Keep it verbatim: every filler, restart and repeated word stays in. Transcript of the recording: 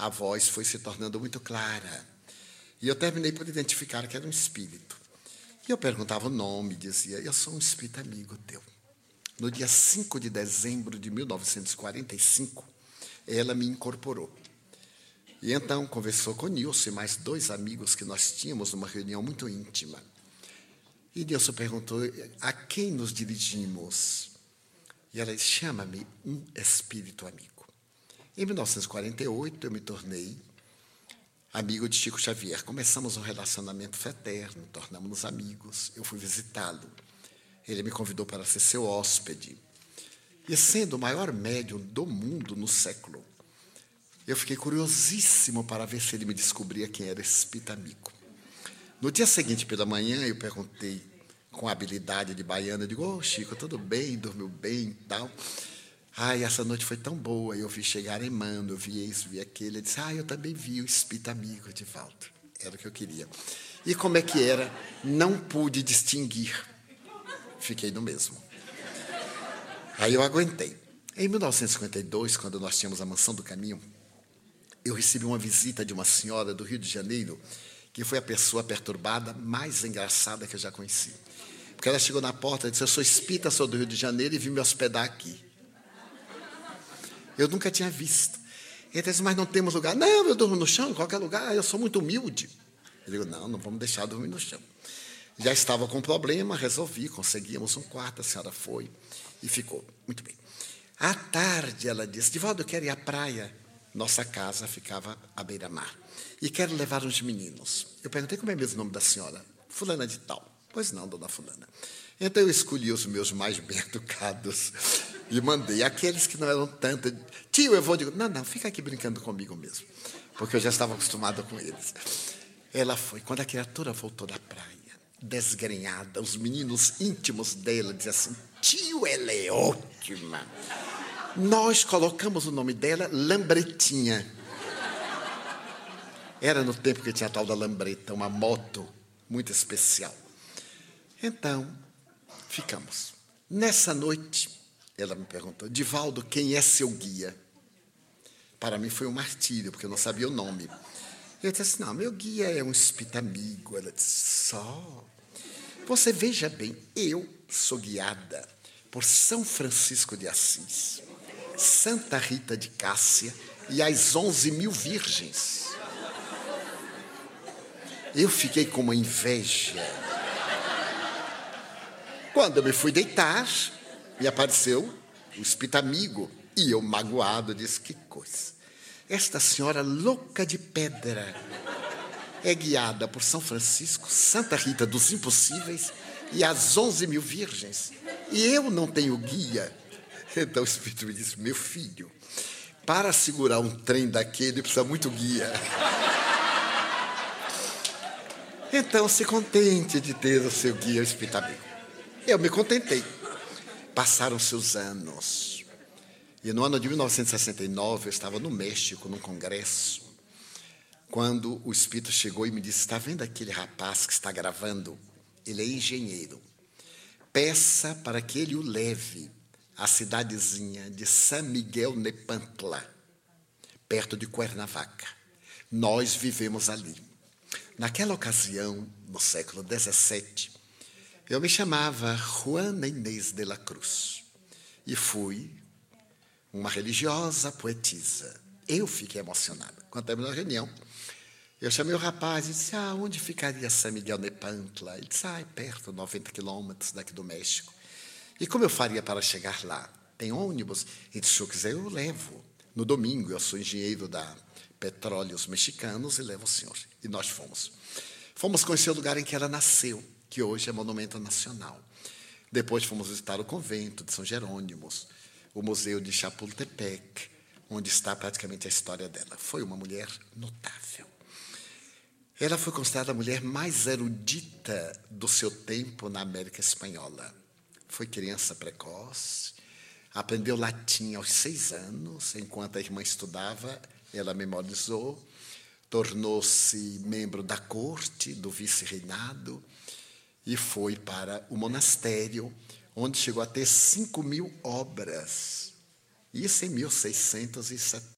a voz foi se tornando muito clara. E eu terminei por identificar que era um espírito. E eu perguntava o nome, dizia, eu sou um espírito amigo teu. No dia cinco de dezembro de mil novecentos e quarenta e cinco, ela me incorporou. E então conversou com Nilson e mais dois amigos que nós tínhamos numa reunião muito íntima. E Nilson perguntou, a quem nos dirigimos? E ela disse, chama-me um espírito amigo. Em mil novecentos e quarenta e oito, eu me tornei amigo de Chico Xavier. Começamos um relacionamento fraterno, tornamos-nos amigos. Eu fui visitá-lo. Ele me convidou para ser seu hóspede. E sendo o maior médium do mundo no século, eu fiquei curiosíssimo para ver se ele me descobria quem era esse espírito amigo. No dia seguinte, pela manhã, eu perguntei com habilidade de baiana, eu digo, ô oh, Chico, tudo bem? Dormiu bem e tal? Ai, essa noite foi tão boa, eu vi chegar Emmanuel, eu vi isso, vi aquele. Ele disse, ah, eu também vi o espírito amigo de Valdo. Era o que eu queria. E como é que era? Não pude distinguir. Fiquei no mesmo. Aí eu aguentei. Em mil novecentos e cinquenta e dois, quando nós tínhamos a Mansão do Caminho, eu recebi uma visita de uma senhora do Rio de Janeiro, que foi a pessoa perturbada mais engraçada que eu já conheci. Porque ela chegou na porta e disse, eu sou espírita, sou do Rio de Janeiro e vim me hospedar aqui. Eu nunca tinha visto. Ele disse, mas não temos lugar. Não, eu durmo no chão, em qualquer lugar, eu sou muito humilde. Eu digo, não, não vamos deixar dormir no chão. Já estava com problema, resolvi, conseguimos um quarto, a senhora foi e ficou. Muito bem. À tarde, ela disse, Divaldo, eu quero ir à praia. Nossa casa ficava à beira-mar. E quero levar uns meninos. Eu perguntei, como é mesmo o nome da senhora? Fulana de tal. Pois não, dona Fulana. Então eu escolhi os meus mais bem educados e mandei aqueles que não eram tanto. Tio, eu vou, digo, não, não, fica aqui brincando comigo mesmo, porque eu já estava acostumado com eles. Ela foi, quando a criatura voltou da praia, desgrenhada, os meninos íntimos dela diziam assim, tio, ela é ótima. Nós colocamos o nome dela Lambretinha. Era no tempo que tinha a tal da lambreta, uma moto muito especial. Então, ficamos. Nessa noite, ela me perguntou, Divaldo, quem é seu guia? Para mim foi um martírio, porque eu não sabia o nome. Eu disse assim, não, meu guia é um espírito amigo. Ela disse, só. Você veja bem, eu sou guiada por São Francisco de Assis, Santa Rita de Cássia e as onze mil virgens. Eu fiquei com uma inveja. Quando eu me fui deitar, me apareceu o espírito amigo. E eu, magoado, disse, que coisa. Esta senhora louca de pedra é guiada por São Francisco, Santa Rita dos Impossíveis e as onze mil virgens. E eu não tenho guia. Então o espírito me disse, meu filho, para segurar um trem daquele precisa muito guia. Então se contente de ter o seu guia, o espírito amigo. Eu me contentei. Passaram-se os anos. E no ano de mil novecentos e sessenta e nove, eu estava no México, num congresso, quando o espírito chegou e me disse, está vendo aquele rapaz que está gravando? Ele é engenheiro. Peça para que ele o leve à cidadezinha de San Miguel Nepantla, perto de Cuernavaca. Nós vivemos ali. Naquela ocasião, no século dezessete, eu me chamava Juana Inês de la Cruz e fui uma religiosa poetisa. Eu fiquei emocionada. Quando terminou a reunião, eu chamei o rapaz e disse, ah, onde ficaria San Miguel Nepantla? Ele disse, ah, é perto, noventa quilômetros daqui do México. E como eu faria para chegar lá? Tem ônibus? Ele disse, se eu quiser, eu levo. No domingo, eu sou engenheiro da Petróleos Mexicanos e levo o senhor. E nós fomos. Fomos conhecer o lugar em que ela nasceu, que hoje é monumento nacional. Depois fomos visitar o convento de São Jerônimos, o museu de Chapultepec, onde está praticamente a história dela. Foi uma mulher notável. Ela foi considerada a mulher mais erudita do seu tempo na América Espanhola. Foi criança precoce, aprendeu latim aos seis anos, enquanto a irmã estudava, ela memorizou, tornou-se membro da corte, do vice-reinado, e foi para o monastério, onde chegou a ter cinco mil obras. Isso em mil seiscentos e setenta.